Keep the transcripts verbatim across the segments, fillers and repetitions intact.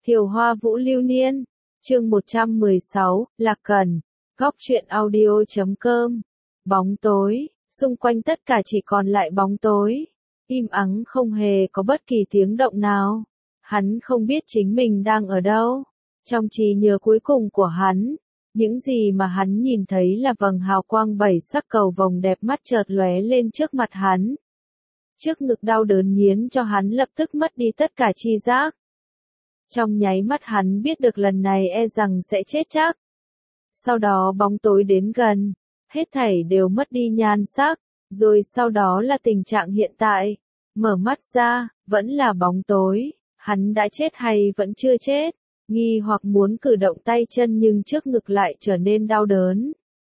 Thiều Hoa Vũ Lưu Niên, chương một trăm mười sáu, Lạc Cần, góc truyện audio chấm com. Bóng tối, xung quanh tất cả chỉ còn lại bóng tối. Im ắng không hề có bất kỳ tiếng động nào. Hắn không biết chính mình đang ở đâu. Trong trí nhớ cuối cùng của hắn, những gì mà hắn nhìn thấy là vầng hào quang bảy sắc cầu vồng đẹp mắt chợt lóe lên trước mặt hắn. Trước ngực đau đớn nhiến cho hắn lập tức mất đi tất cả tri giác. Trong nháy mắt hắn biết được lần này e rằng sẽ chết chắc. Sau đó bóng tối đến gần, hết thảy đều mất đi nhan sắc, rồi sau đó là tình trạng hiện tại. Mở mắt ra, vẫn là bóng tối, hắn đã chết hay vẫn chưa chết, nghi hoặc muốn cử động tay chân nhưng trước ngực lại trở nên đau đớn.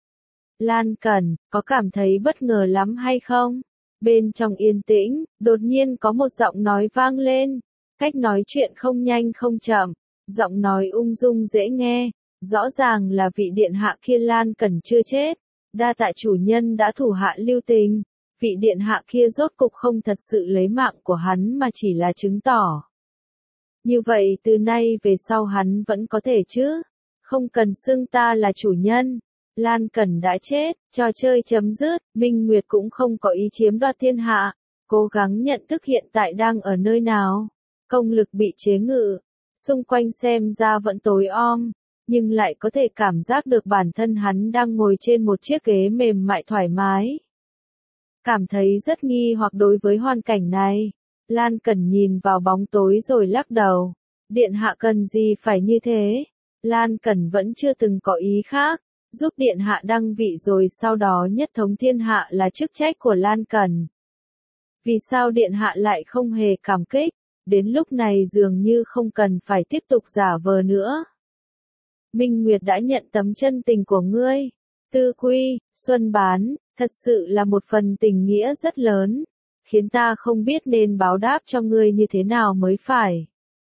Lan Cần, có cảm thấy bất ngờ lắm hay không? Bên trong yên tĩnh, đột nhiên có một giọng nói vang lên. Cách nói chuyện không nhanh không chậm, giọng nói ung dung dễ nghe, rõ ràng là vị điện hạ kia Lan Cần chưa chết, đa tạ chủ nhân đã thủ hạ lưu tình, vị điện hạ kia rốt cục không thật sự lấy mạng của hắn mà chỉ là chứng tỏ. Như vậy từ nay về sau hắn vẫn có thể chứ, không cần xưng ta là chủ nhân. Lan Cần đã chết, trò chơi chấm dứt, Minh Nguyệt cũng không có ý chiếm đoạt thiên hạ, cố gắng nhận thức hiện tại đang ở nơi nào. Công lực bị chế ngự, xung quanh xem ra vẫn tối om, nhưng lại có thể cảm giác được bản thân hắn đang ngồi trên một chiếc ghế mềm mại thoải mái. Cảm thấy rất nghi hoặc đối với hoàn cảnh này, Lan Cần nhìn vào bóng tối rồi lắc đầu. Điện hạ cần gì phải như thế? Lan Cần vẫn chưa từng có ý khác, giúp điện hạ đăng vị rồi sau đó nhất thống thiên hạ là chức trách của Lan Cần. Vì sao điện hạ lại không hề cảm kích? Đến lúc này dường như không cần phải tiếp tục giả vờ nữa. Minh Nguyệt đã nhận tấm chân tình của ngươi. Tư Quy, Xuân Bán, thật sự là một phần tình nghĩa rất lớn, khiến ta không biết nên báo đáp cho ngươi như thế nào mới phải.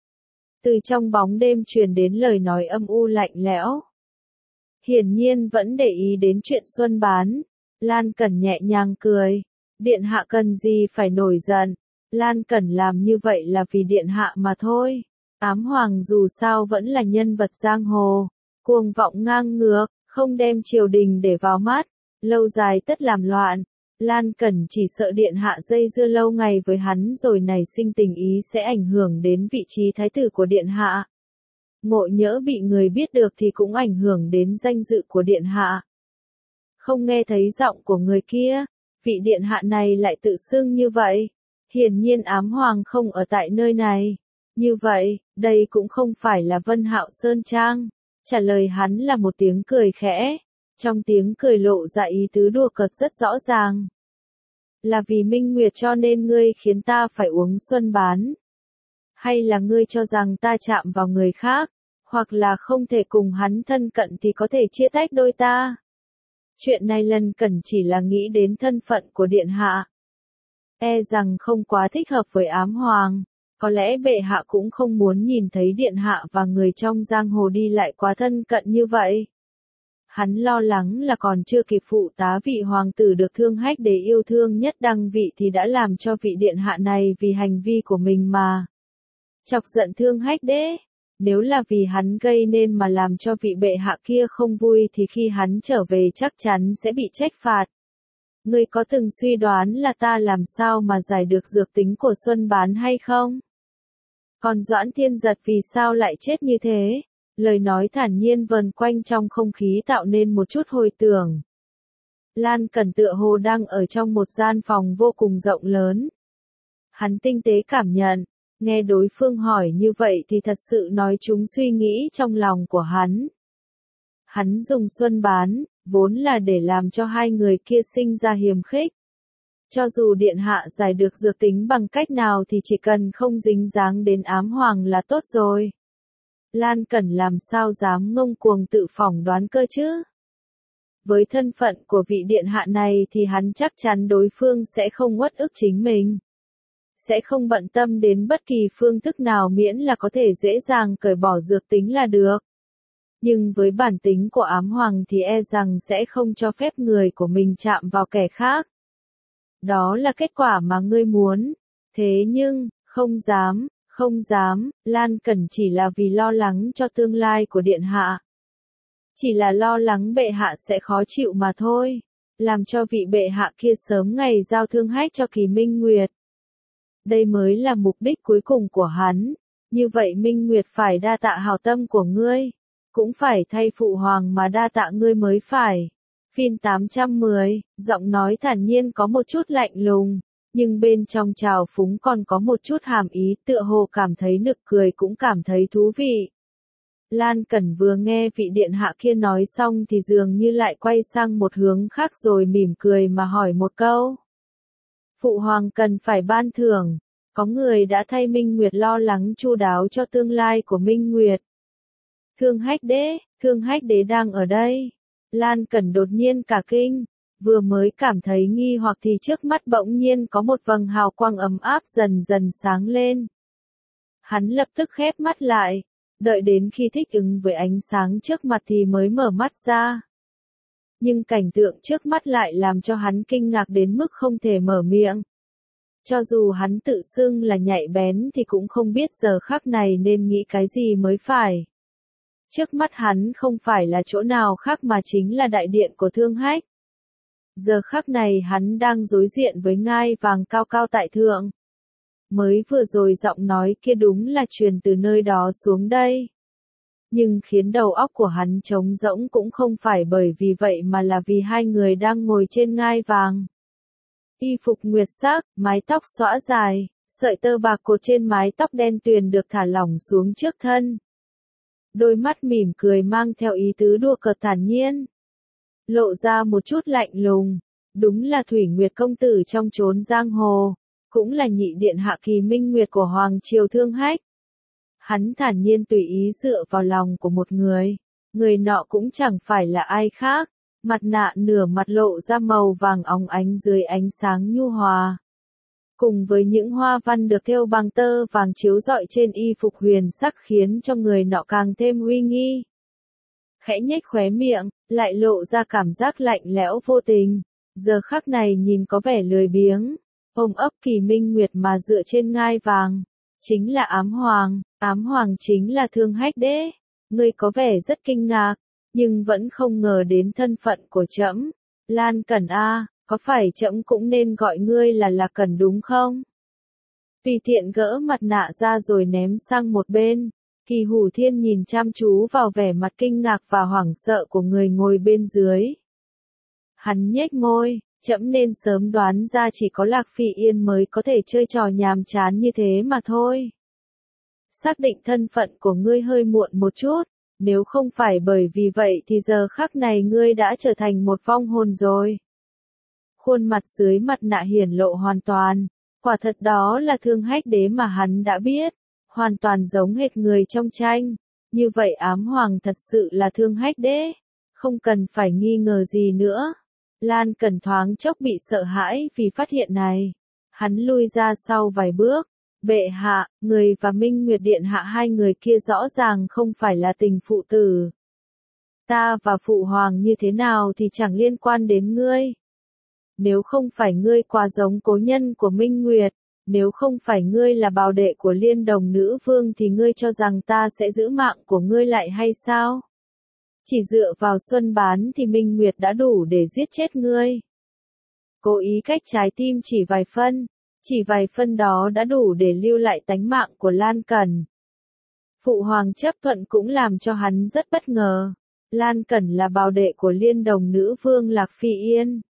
Từ trong bóng đêm truyền đến lời nói âm u lạnh lẽo. Hiển nhiên vẫn để ý đến chuyện Xuân Bán. Lan Cần nhẹ nhàng cười. Điện hạ cần gì phải nổi giận. Lan Cần làm như vậy là vì điện hạ mà thôi. Ám Hoàng dù sao vẫn là nhân vật giang hồ, cuồng vọng ngang ngược, không đem triều đình để vào mắt, lâu dài tất làm loạn. Lan Cần chỉ sợ điện hạ dây dưa lâu ngày với hắn rồi nảy sinh tình ý sẽ ảnh hưởng đến vị trí thái tử của điện hạ. Ngộ nhỡ bị người biết được thì cũng ảnh hưởng đến danh dự của điện hạ. Không nghe thấy giọng của người kia, vị điện hạ này lại tự xưng như vậy. Hiển nhiên Ám Hoàng không ở tại nơi này. Như vậy, đây cũng không phải là Vân Hạo Sơn Trang. Trả lời hắn là một tiếng cười khẽ. Trong tiếng cười lộ ra ý tứ đùa cợt rất rõ ràng. Là vì Minh Nguyệt cho nên ngươi khiến ta phải uống Xuân Bán. Hay là ngươi cho rằng ta chạm vào người khác, hoặc là không thể cùng hắn thân cận thì có thể chia tách đôi ta. Chuyện này Lan Cần chỉ là nghĩ đến thân phận của điện hạ. E rằng không quá thích hợp với Ám Hoàng, có lẽ bệ hạ cũng không muốn nhìn thấy điện hạ và người trong giang hồ đi lại quá thân cận như vậy. Hắn lo lắng là còn chưa kịp phụ tá vị hoàng tử được Thương Hách Đế yêu thương nhất đăng vị thì đã làm cho vị điện hạ này vì hành vi của mình mà chọc giận Thương Hách Đế. Nếu là vì hắn gây nên mà làm cho vị bệ hạ kia không vui thì khi hắn trở về chắc chắn sẽ bị trách phạt. Ngươi có từng suy đoán là ta làm sao mà giải được dược tính của Xuân Bán hay không? Còn Doãn Thiên Giật vì sao lại chết như thế? Lời nói thản nhiên vần quanh trong không khí tạo nên một chút hồi tưởng. Lan Cần tựa hồ đang ở trong một gian phòng vô cùng rộng lớn. Hắn tinh tế cảm nhận, nghe đối phương hỏi như vậy thì thật sự nói chúng suy nghĩ trong lòng của hắn. Hắn dùng Xuân Bán, vốn là để làm cho hai người kia sinh ra hiềm khích. Cho dù điện hạ giải được dược tính bằng cách nào thì chỉ cần không dính dáng đến Ám Hoàng là tốt rồi. Lan Cần làm sao dám ngông cuồng tự phỏng đoán cơ chứ? Với thân phận của vị điện hạ này thì hắn chắc chắn đối phương sẽ không uất ức chính mình. Sẽ không bận tâm đến bất kỳ phương thức nào miễn là có thể dễ dàng cởi bỏ dược tính là được. Nhưng với bản tính của Ám Hoàng thì e rằng sẽ không cho phép người của mình chạm vào kẻ khác. Đó là kết quả mà ngươi muốn. Thế nhưng, không dám, Không dám, Lan Cẩn chỉ là vì lo lắng cho tương lai của điện hạ. Chỉ là lo lắng bệ hạ sẽ khó chịu mà thôi, làm cho vị bệ hạ kia sớm ngày giao Thương Hách cho Kỳ Minh Nguyệt. Đây mới là mục đích cuối cùng của hắn, như vậy Minh Nguyệt phải đa tạ hảo tâm của ngươi, cũng phải thay phụ hoàng mà đa tạ ngươi mới phải. Phim tám trăm mười, giọng nói thản nhiên có một chút lạnh lùng, nhưng bên trong trào phúng còn có một chút hàm ý, tựa hồ cảm thấy nực cười cũng cảm thấy thú vị. Lan Cẩn vừa nghe vị điện hạ kia nói xong thì dường như lại quay sang một hướng khác rồi mỉm cười mà hỏi một câu. Phụ hoàng cần phải ban thưởng, có người đã thay Minh Nguyệt lo lắng chu đáo cho tương lai của Minh Nguyệt. Thương Hách đế, Thương Hách đế đang ở đây. Lan Cẩn đột nhiên cả kinh, vừa mới cảm thấy nghi hoặc thì trước mắt bỗng nhiên có một vầng hào quang ấm áp dần dần sáng lên. Hắn lập tức khép mắt lại, đợi đến khi thích ứng với ánh sáng trước mặt thì mới mở mắt ra. Nhưng cảnh tượng trước mắt lại làm cho hắn kinh ngạc đến mức không thể mở miệng. Cho dù hắn tự xưng là nhạy bén thì cũng không biết giờ khắc này nên nghĩ cái gì mới phải. Trước mắt hắn không phải là chỗ nào khác mà chính là đại điện của Thương Hách. Giờ khắc này hắn đang đối diện với ngai vàng cao cao tại thượng. Mới vừa rồi giọng nói kia đúng là truyền từ nơi đó xuống đây. Nhưng khiến đầu óc của hắn trống rỗng cũng không phải bởi vì vậy mà là vì hai người đang ngồi trên ngai vàng. Y phục nguyệt sắc, mái tóc xõa dài, sợi tơ bạc cột trên mái tóc đen tuyền được thả lỏng xuống trước thân. Đôi mắt mỉm cười mang theo ý tứ đùa cợt thản nhiên. Lộ ra một chút lạnh lùng, đúng là Thủy Nguyệt công tử trong chốn giang hồ, cũng là nhị điện hạ Kỳ Minh Nguyệt của Hoàng Triều Thương Hách. Hắn thản nhiên tùy ý dựa vào lòng của một người, người nọ cũng chẳng phải là ai khác, mặt nạ nửa mặt lộ ra màu vàng óng ánh dưới ánh sáng nhu hòa. Cùng với những hoa văn được thêu bằng tơ vàng chiếu rọi trên y phục huyền sắc khiến cho người nọ càng thêm uy nghi. Khẽ nhếch khóe miệng, lại lộ ra cảm giác lạnh lẽo vô tình, giờ khắc này nhìn có vẻ lười biếng, ôm ấp Kỳ Minh Nguyệt mà dựa trên ngai vàng, chính là Ám Hoàng, Ám Hoàng chính là Thương Hách đế. Ngươi có vẻ rất kinh ngạc, nhưng vẫn không ngờ đến thân phận của trẫm. Lan Cẩn a, có phải trẫm cũng nên gọi ngươi là Lạc Cẩn đúng không? Tùy tiện gỡ mặt nạ ra rồi ném sang một bên, Kỳ Hủ Thiên nhìn chăm chú vào vẻ mặt kinh ngạc và hoảng sợ của người ngồi bên dưới. Hắn nhếch môi, trẫm nên sớm đoán ra chỉ có Lạc Phi Yên mới có thể chơi trò nhàm chán như thế mà thôi. Xác định thân phận của ngươi hơi muộn một chút, nếu không phải bởi vì vậy thì giờ khắc này ngươi đã trở thành một vong hồn rồi. Khuôn mặt dưới mặt nạ hiển lộ hoàn toàn, quả thật đó là Thương Hách đế mà hắn đã biết, hoàn toàn giống hệt người trong tranh. Như vậy Ám Hoàng thật sự là Thương Hách đế, không cần phải nghi ngờ gì nữa. Lan Cẩn thoáng chốc bị sợ hãi vì phát hiện này. Hắn lui ra sau vài bước. Bệ hạ, người và Minh Nguyệt điện hạ hai người kia rõ ràng không phải là tình phụ tử. Ta và phụ hoàng như thế nào thì chẳng liên quan đến ngươi. Nếu không phải ngươi quá giống cố nhân của Minh Nguyệt, nếu không phải ngươi là bào đệ của Liên Đồng nữ vương thì ngươi cho rằng ta sẽ giữ mạng của ngươi lại hay sao? Chỉ dựa vào Xuân Bán thì Minh Nguyệt đã đủ để giết chết ngươi. Cố ý cách trái tim chỉ vài phân, chỉ vài phân đó đã đủ để lưu lại tánh mạng của Lan Cẩn. Phụ hoàng chấp thuận cũng làm cho hắn rất bất ngờ. Lan Cẩn là bào đệ của Liên Đồng nữ vương Lạc Phi Yên.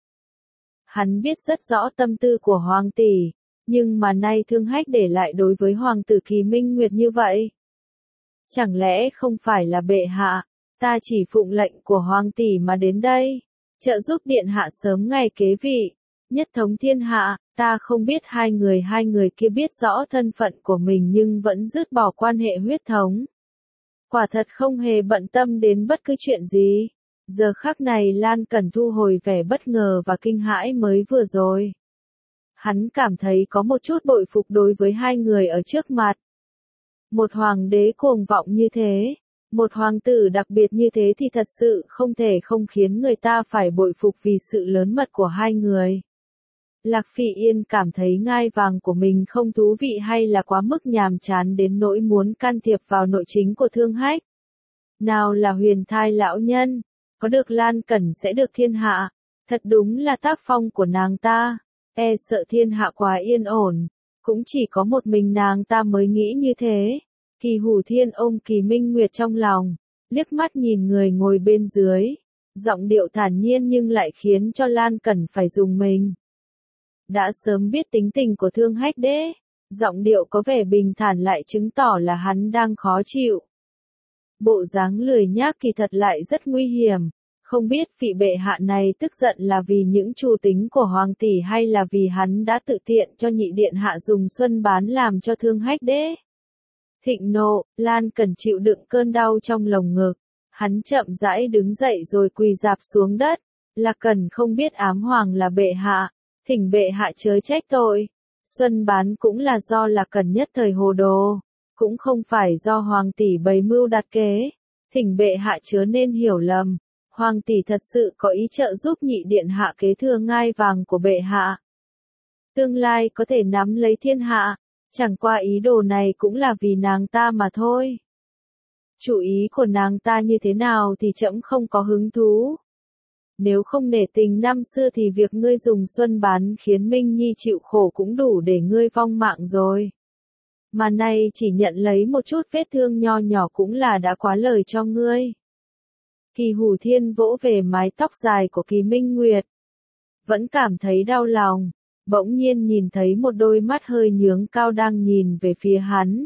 Hắn biết rất rõ tâm tư của hoàng tỷ, nhưng mà nay Thương Hách để lại đối với hoàng tử Kỳ Minh Nguyệt như vậy. Chẳng lẽ không phải là bệ hạ, ta chỉ phụng lệnh của hoàng tỷ mà đến đây, trợ giúp điện hạ sớm ngày kế vị, nhất thống thiên hạ. Ta không biết hai người hai người kia biết rõ thân phận của mình nhưng vẫn dứt bỏ quan hệ huyết thống. Quả thật không hề bận tâm đến bất cứ chuyện gì. Giờ khắc này Lan Cẩn thu hồi vẻ bất ngờ và kinh hãi mới vừa rồi. Hắn cảm thấy có một chút bội phục đối với hai người ở trước mặt. Một hoàng đế cuồng vọng như thế, một hoàng tử đặc biệt như thế thì thật sự không thể không khiến người ta phải bội phục vì sự lớn mật của hai người. Lạc Phi Yên cảm thấy ngai vàng của mình không thú vị hay là quá mức nhàm chán đến nỗi muốn can thiệp vào nội chính của Thương Hách. Nào là Huyền Thai lão nhân, có được Lan Cẩn sẽ được thiên hạ, thật đúng là tác phong của nàng ta, e sợ thiên hạ quá yên ổn, cũng chỉ có một mình nàng ta mới nghĩ như thế. Kỳ Hủ Thiên ôm Kỳ Minh Nguyệt trong lòng, liếc mắt nhìn người ngồi bên dưới, giọng điệu thản nhiên nhưng lại khiến cho Lan Cẩn phải rùng mình. Đã sớm biết tính tình của Thương Hách đế, giọng điệu có vẻ bình thản lại chứng tỏ là hắn đang khó chịu. Bộ dáng lười nhác kỳ thật lại rất nguy hiểm, không biết vị bệ hạ này tức giận là vì những trù tính của hoàng tỷ hay là vì hắn đã tự tiện cho nhị điện hạ dùng xuân bán làm cho Thương Hách đế. Thịnh nộ, Lan Cẩn chịu đựng cơn đau trong lồng ngực, hắn chậm rãi đứng dậy rồi quỳ rạp xuống đất, Lạc Cẩn không biết ám hoàng là bệ hạ, thỉnh bệ hạ chớ trách tội, xuân bán cũng là do Lạc Cẩn nhất thời hồ đồ, cũng không phải do hoàng tỷ bày mưu đặt kế, thỉnh bệ hạ chớ nên hiểu lầm, hoàng tỷ thật sự có ý trợ giúp nhị điện hạ kế thừa ngai vàng của bệ hạ. Tương lai có thể nắm lấy thiên hạ, chẳng qua ý đồ này cũng là vì nàng ta mà thôi. Chủ ý của nàng ta như thế nào thì trẫm không có hứng thú. Nếu không nể tình năm xưa thì việc ngươi dùng xuân bán khiến Minh Nhi chịu khổ cũng đủ để ngươi vong mạng rồi. Mà nay chỉ nhận lấy một chút vết thương nho nhỏ cũng là đã quá lời cho ngươi. Kỳ Hủ Thiên vỗ về mái tóc dài của Kỳ Minh Nguyệt. Vẫn cảm thấy đau lòng, bỗng nhiên nhìn thấy một đôi mắt hơi nhướng cao đang nhìn về phía hắn.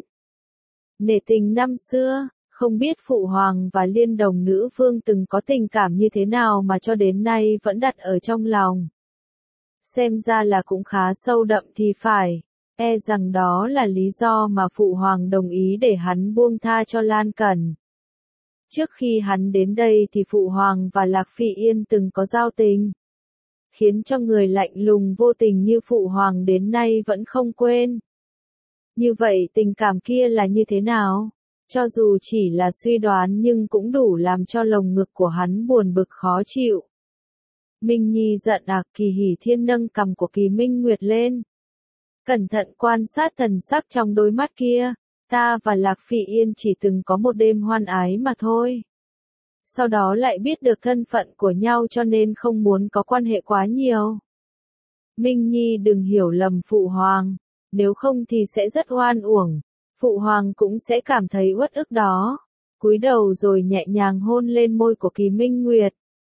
Nể tình năm xưa, không biết Phụ Hoàng và Liên Đồng Nữ Vương từng có tình cảm như thế nào mà cho đến nay vẫn đặt ở trong lòng. Xem ra là cũng khá sâu đậm thì phải, e rằng đó là lý do mà Phụ Hoàng đồng ý để hắn buông tha cho Lan Cẩn. Trước khi hắn đến đây thì Phụ Hoàng và Lạc Phi Yên từng có giao tình, khiến cho người lạnh lùng vô tình như Phụ Hoàng đến nay vẫn không quên. Như vậy tình cảm kia là như thế nào? Cho dù chỉ là suy đoán nhưng cũng đủ làm cho lồng ngực của hắn buồn bực khó chịu. Minh Nhi giận à, Kỳ Hỉ Thiên nâng cằm của Kỳ Minh Nguyệt lên. Cẩn thận quan sát thần sắc trong đôi mắt kia, ta và Lạc Phi Yên chỉ từng có một đêm hoan ái mà thôi. Sau đó lại biết được thân phận của nhau cho nên không muốn có quan hệ quá nhiều. Minh Nhi đừng hiểu lầm Phụ Hoàng, nếu không thì sẽ rất oan uổng. Phụ Hoàng cũng sẽ cảm thấy uất ức đó. Cúi đầu rồi nhẹ nhàng hôn lên môi của Kỳ Minh Nguyệt.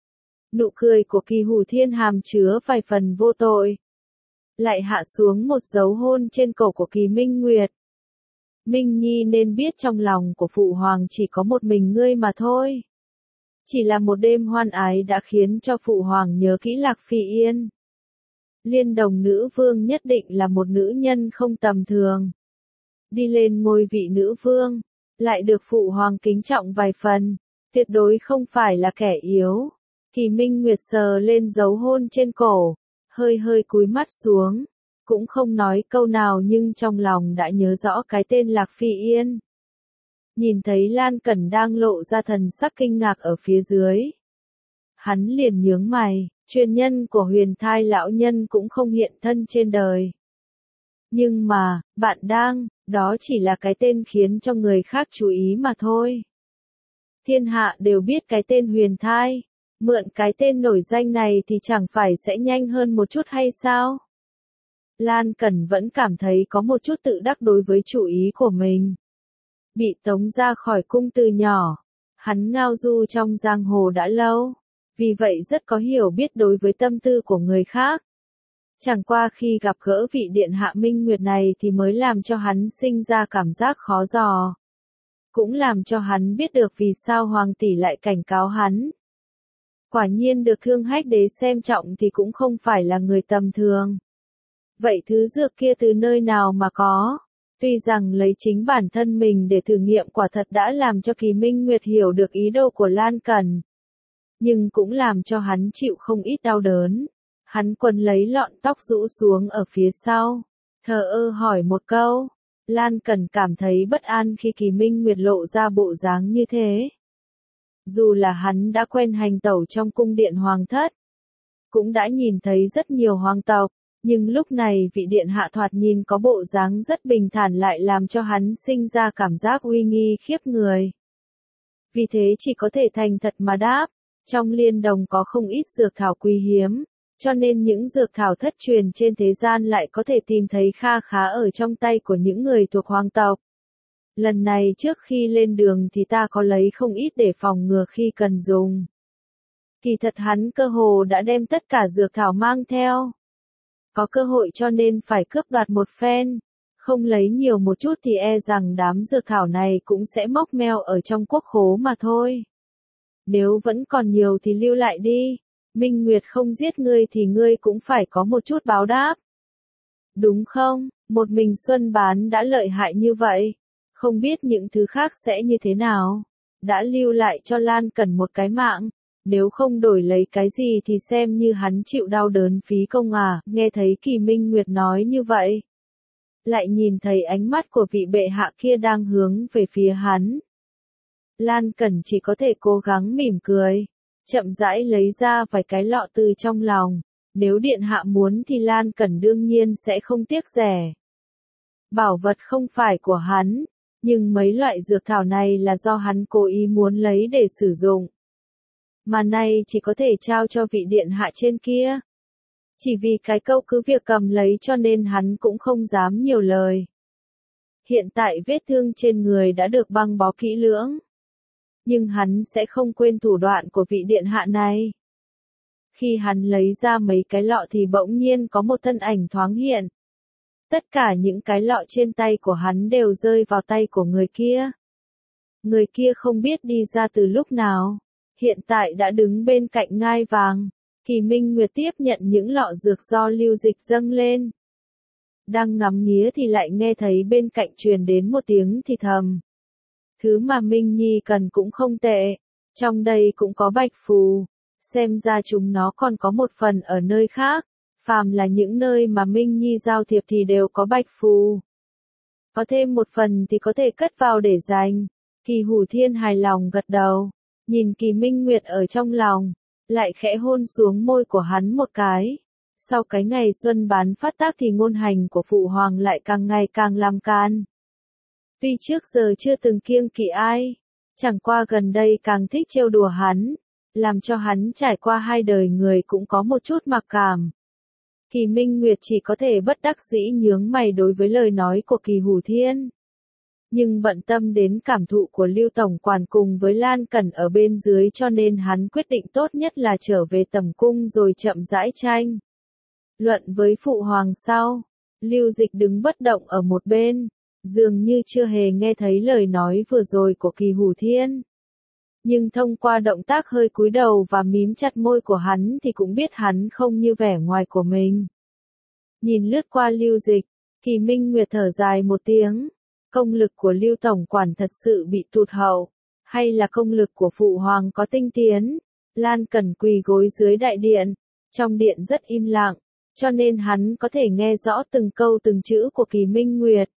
Nụ cười của Kỳ Hủ Thiên hàm chứa vài phần vô tội. Lại hạ xuống một dấu hôn trên cổ của Kỳ Minh Nguyệt. Minh Nhi nên biết trong lòng của Phụ Hoàng chỉ có một mình ngươi mà thôi. Chỉ là một đêm hoan ái đã khiến cho Phụ Hoàng nhớ kỹ Lạc Phi Yên. Liên Đồng Nữ Vương nhất định là một nữ nhân không tầm thường. Đi lên ngôi vị nữ vương, lại được Phụ Hoàng kính trọng vài phần, tuyệt đối không phải là kẻ yếu. Kỳ Minh Nguyệt sờ lên dấu hôn trên cổ, hơi hơi cúi mắt xuống, cũng không nói câu nào nhưng trong lòng đã nhớ rõ cái tên Lạc Phi Yên. Nhìn thấy Lan Cẩn đang lộ ra thần sắc kinh ngạc ở phía dưới. Hắn liền nhướng mày, truyền nhân của Huyền Thai lão nhân cũng không hiện thân trên đời. Nhưng mà, bạn đang, đó chỉ là cái tên khiến cho người khác chú ý mà thôi. Thiên hạ đều biết cái tên Huyền Thai, mượn cái tên nổi danh này thì chẳng phải sẽ nhanh hơn một chút hay sao? Lan Cẩn vẫn cảm thấy có một chút tự đắc đối với chủ ý của mình. Bị tống ra khỏi cung từ nhỏ, hắn ngao du trong giang hồ đã lâu, vì vậy rất có hiểu biết đối với tâm tư của người khác. Chẳng qua khi gặp gỡ vị điện hạ Minh Nguyệt này thì mới làm cho hắn sinh ra cảm giác khó dò. Cũng làm cho hắn biết được vì sao Hoàng tỷ lại cảnh cáo hắn. Quả nhiên được Thương Hách đế xem trọng thì cũng không phải là người tầm thường. Vậy thứ dược kia từ nơi nào mà có? Tuy rằng lấy chính bản thân mình để thử nghiệm quả thật đã làm cho Kỳ Minh Nguyệt hiểu được ý đồ của Lan Cẩn. Nhưng cũng làm cho hắn chịu không ít đau đớn. Hắn quấn lấy lọn tóc rũ xuống ở phía sau. Thờ ơ hỏi một câu. Lan Cẩn cảm thấy bất an khi Kỳ Minh Nguyệt lộ ra bộ dáng như thế. Dù là hắn đã quen hành tẩu trong cung điện hoàng thất. Cũng đã nhìn thấy rất nhiều hoàng tộc. Nhưng lúc này vị điện hạ thoạt nhìn có bộ dáng rất bình thản lại làm cho hắn sinh ra cảm giác uy nghi khiếp người. Vì thế chỉ có thể thành thật mà đáp, trong liên đồng có không ít dược thảo quý hiếm, cho nên những dược thảo thất truyền trên thế gian lại có thể tìm thấy kha khá ở trong tay của những người thuộc hoàng tộc. Lần này trước khi lên đường thì ta có lấy không ít để phòng ngừa khi cần dùng. Kỳ thật hắn cơ hồ đã đem tất cả dược thảo mang theo. Có cơ hội cho nên phải cướp đoạt một phen. Không lấy nhiều một chút thì e rằng đám dược thảo này cũng sẽ móc meo ở trong quốc khố mà thôi. Nếu vẫn còn nhiều thì lưu lại đi. Minh Nguyệt không giết ngươi thì ngươi cũng phải có một chút báo đáp. Đúng không? Một mình Xuân Bán đã lợi hại như vậy. Không biết những thứ khác sẽ như thế nào. Đã lưu lại cho Lan Cẩn một cái mạng. Nếu không đổi lấy cái gì thì xem như hắn chịu đau đớn phí công à. Nghe thấy Kỳ Minh Nguyệt nói như vậy. Lại nhìn thấy ánh mắt của vị bệ hạ kia đang hướng về phía hắn. Lan Cẩn chỉ có thể cố gắng mỉm cười. Chậm rãi lấy ra vài cái lọ từ trong lòng. Nếu điện hạ muốn thì Lan Cẩn đương nhiên sẽ không tiếc rẻ. Bảo vật không phải của hắn. Nhưng mấy loại dược thảo này là do hắn cố ý muốn lấy để sử dụng. Mà nay chỉ có thể trao cho vị điện hạ trên kia. Chỉ vì cái câu cứ việc cầm lấy cho nên hắn cũng không dám nhiều lời. Hiện tại vết thương trên người đã được băng bó kỹ lưỡng. Nhưng hắn sẽ không quên thủ đoạn của vị điện hạ này. Khi hắn lấy ra mấy cái lọ thì bỗng nhiên có một thân ảnh thoáng hiện. Tất cả những cái lọ trên tay của hắn đều rơi vào tay của người kia. Người kia không biết đi ra từ lúc nào. Hiện tại đã đứng bên cạnh ngai vàng. Kỳ Minh Nguyệt tiếp nhận những lọ dược do Lưu Dịch dâng lên. Đang ngắm nghía thì lại nghe thấy bên cạnh truyền đến một tiếng thì thầm. Thứ mà Minh Nhi cần cũng không tệ. Trong đây cũng có bạch phù. Xem ra chúng nó còn có một phần ở nơi khác. Phàm là những nơi mà Minh Nhi giao thiệp thì đều có bạch phù. Có thêm một phần thì có thể cất vào để dành. Kỳ Hủ Thiên hài lòng gật đầu. Nhìn Kỳ Minh Nguyệt ở trong lòng. Lại khẽ hôn xuống môi của hắn một cái. Sau cái ngày Xuân Bán phát tác thì ngôn hành của Phụ Hoàng lại càng ngày càng làm can. Tuy trước giờ chưa từng kiêng kỵ ai. Chẳng qua gần đây càng thích trêu đùa hắn. Làm cho hắn trải qua hai đời người cũng có một chút mặc cảm. Kỳ Minh Nguyệt chỉ có thể bất đắc dĩ nhướng mày đối với lời nói của Kỳ Hủ Thiên. Nhưng bận tâm đến cảm thụ của Lưu Tổng Quản cùng với Lan Cẩn ở bên dưới cho nên hắn quyết định tốt nhất là trở về tẩm cung rồi chậm rãi tranh. Luận với Phụ Hoàng sau, Lưu Dịch đứng bất động ở một bên, dường như chưa hề nghe thấy lời nói vừa rồi của Kỳ Hủ Thiên. Nhưng thông qua động tác hơi cúi đầu và mím chặt môi của hắn thì cũng biết hắn không như vẻ ngoài của mình. Nhìn lướt qua Lưu Dịch, Kỳ Minh Nguyệt thở dài một tiếng. Công lực của Lưu Tổng Quản thật sự bị tụt hậu, hay là công lực của Phụ Hoàng có tinh tiến? Lan Cẩn quỳ gối dưới đại điện, trong điện rất im lặng, cho nên hắn có thể nghe rõ từng câu từng chữ của Kỳ Minh Nguyệt.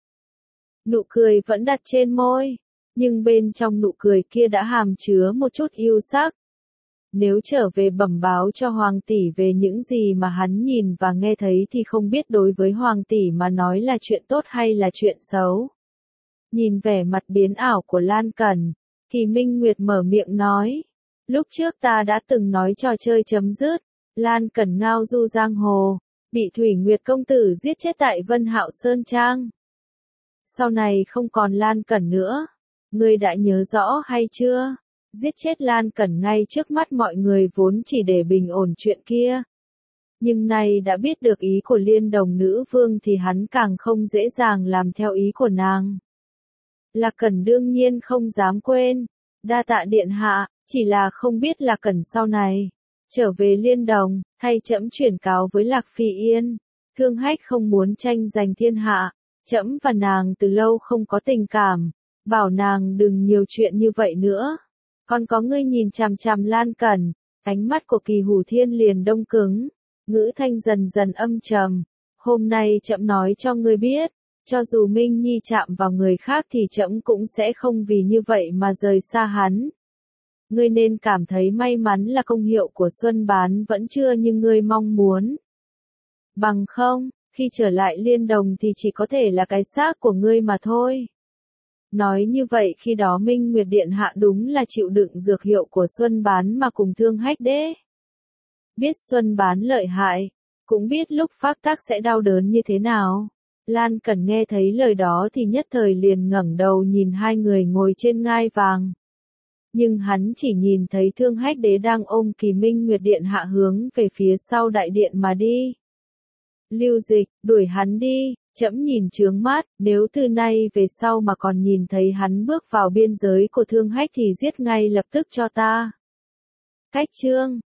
Nụ cười vẫn đặt trên môi, nhưng bên trong nụ cười kia đã hàm chứa một chút yêu sắc. Nếu trở về bẩm báo cho Hoàng tỷ về những gì mà hắn nhìn và nghe thấy thì không biết đối với Hoàng tỷ mà nói là chuyện tốt hay là chuyện xấu. Nhìn vẻ mặt biến ảo của Lan Cẩn, Kỳ Minh Nguyệt mở miệng nói. Lúc trước ta đã từng nói trò chơi chấm dứt, Lan Cẩn ngao du giang hồ, bị Thủy Nguyệt công tử giết chết tại Vân Hạo Sơn Trang. Sau này không còn Lan Cẩn nữa, ngươi đã nhớ rõ hay chưa? Giết chết Lan Cẩn ngay trước mắt mọi người vốn chỉ để bình ổn chuyện kia. Nhưng nay đã biết được ý của Liên Đồng Nữ Vương thì hắn càng không dễ dàng làm theo ý của nàng. Lạc Cẩn đương nhiên không dám quên, đa tạ điện hạ, chỉ là không biết Lạc Cẩn sau này, trở về Liên Đồng, thay trẫm chuyển cáo với Lạc Phi Yên, Thương Hách không muốn tranh giành thiên hạ, trẫm và nàng từ lâu không có tình cảm, bảo nàng đừng nhiều chuyện như vậy nữa. Còn có ngươi nhìn chằm chằm Lan Cẩn, ánh mắt của Kỳ Hủ Thiên liền đông cứng, ngữ thanh dần dần âm trầm, hôm nay trẫm nói cho ngươi biết. Cho dù Minh Nhi chạm vào người khác thì trẫm cũng sẽ không vì như vậy mà rời xa hắn. Ngươi nên cảm thấy may mắn là công hiệu của Xuân Bán vẫn chưa như ngươi mong muốn. Bằng không, khi trở lại Liên Đồng thì chỉ có thể là cái xác của ngươi mà thôi. Nói như vậy khi đó Minh Nguyệt Điện Hạ đúng là chịu đựng dược hiệu của Xuân Bán mà cùng Thương Hách Đế. Biết Xuân Bán lợi hại, cũng biết lúc phác tác sẽ đau đớn như thế nào. Lan Cẩn nghe thấy lời đó thì nhất thời liền ngẩng đầu nhìn hai người ngồi trên ngai vàng. Nhưng hắn chỉ nhìn thấy Thương Hách Đế đang ôm Kỳ Minh Nguyệt Điện Hạ hướng về phía sau đại điện mà đi. Lưu Dịch, đuổi hắn đi, trẫm nhìn chướng mắt, nếu từ nay về sau mà còn nhìn thấy hắn bước vào biên giới của Thương Hách thì giết ngay lập tức cho ta. Cách chương